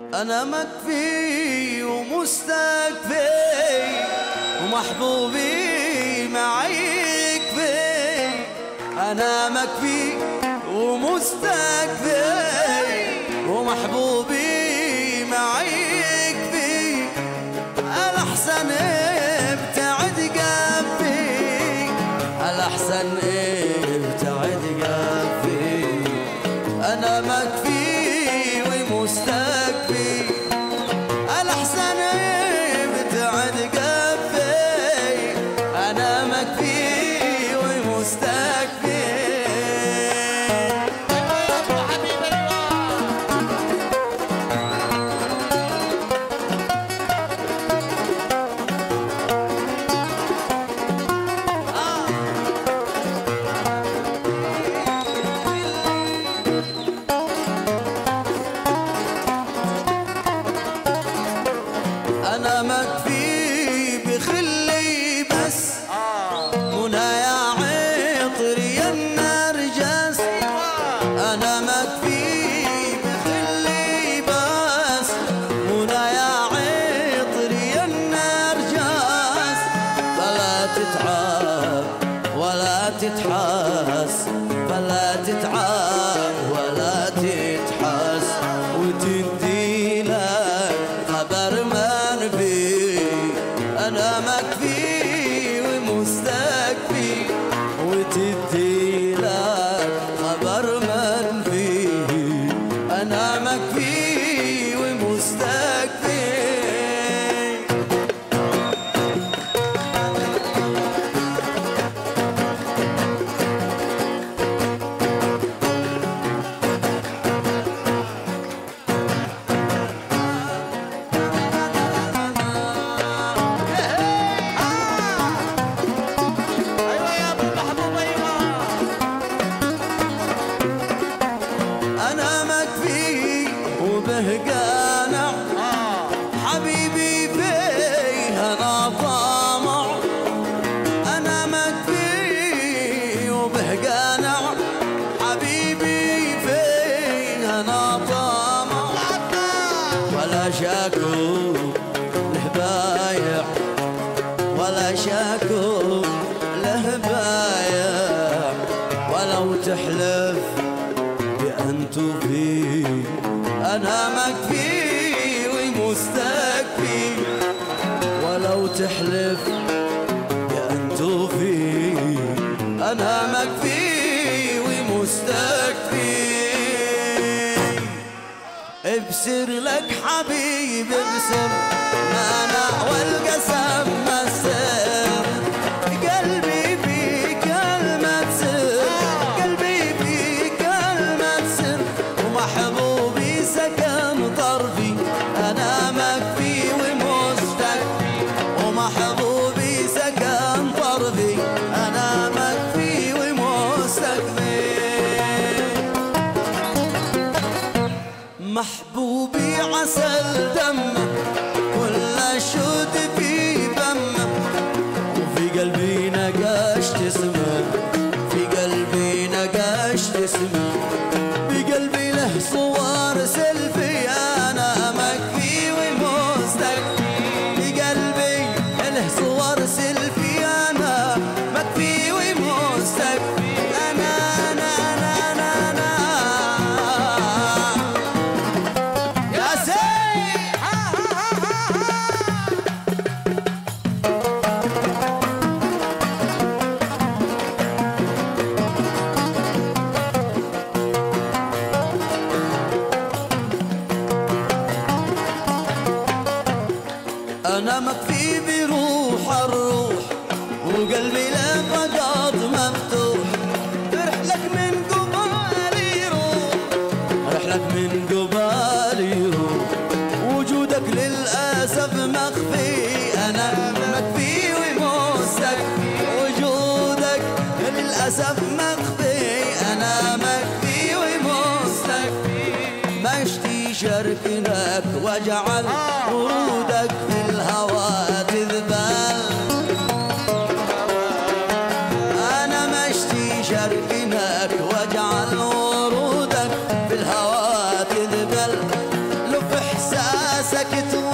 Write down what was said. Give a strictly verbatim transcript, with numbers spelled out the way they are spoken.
أنا مكفي ومستكفي ومحبوبي معي يكفي. أنا مكفي ومستكفي ومحبوبي معي يكفي. الأحسن ابتعد قفي، الأحسن ابتعد قفي. أنا مكفي ومستكفي، الأحسن ابتعد قفي. أنا مكفي ومستكفي. أنا مكفي بخلي بس منى يا عطر يا النرجس. أنا مكفي بخلي بس منى يا عطر يا النرجس. فلا تتعب ولا تتحس، فلا تتعب ولا تتحس، وتدي لك خبر منفي. أنا مكفي ومستكفي وتدي لك خبر منفي. أنا مكفي ومستكفي. أنا مكفي وبهقانع حبيبي فيه أنا طامع. أنا مكفي وبهقانع حبيبي فيه أنا طامع. ولا شاكو له بايع، ولا شاكو له بايع، ولو تحلف بأنتو فيه. أنا مكفي ومستكفي، ولو تحلف بأنتو فيه. أنا مكفي ومستكفي. ابسر لك حبيبي ابسر، أنا والقسم مسر. قلبي بيك كلمة سر، قلبي بيك كلمة سر، ومحبوبي سكن طرفي. أنا مكفي ومستكفي ومحبوبي سكن طرفي. أنا مكفي ومستكفي. محبوبي عسل دمه كل شد في فمه، وفي قلبي نقشت اسمه، في قلبي نقشت اسمه، في قلبي له صور سيلفي. أنا مكفي ومستكفي، في قلبي له صور سيلفي. أنا مكفي ومستكفي. أنا أنا أنا أنا أنا يا سيد. أنا مكفي بروح الروح وقلبي لفقط مفتوح. رحلك من قبالي روح، رحلك من قبالي روح، وجودك للأسف مخفي. أنا مكفي ومستكفي، وجودك للأسف مخفي. أنا مكفي ومستكفي. مشتي شركنك واجعل ورودك في الهوى تذبل. أنا مشتي شركنك واجعل ورودك في الهوى تذبل. لف حساب ساكت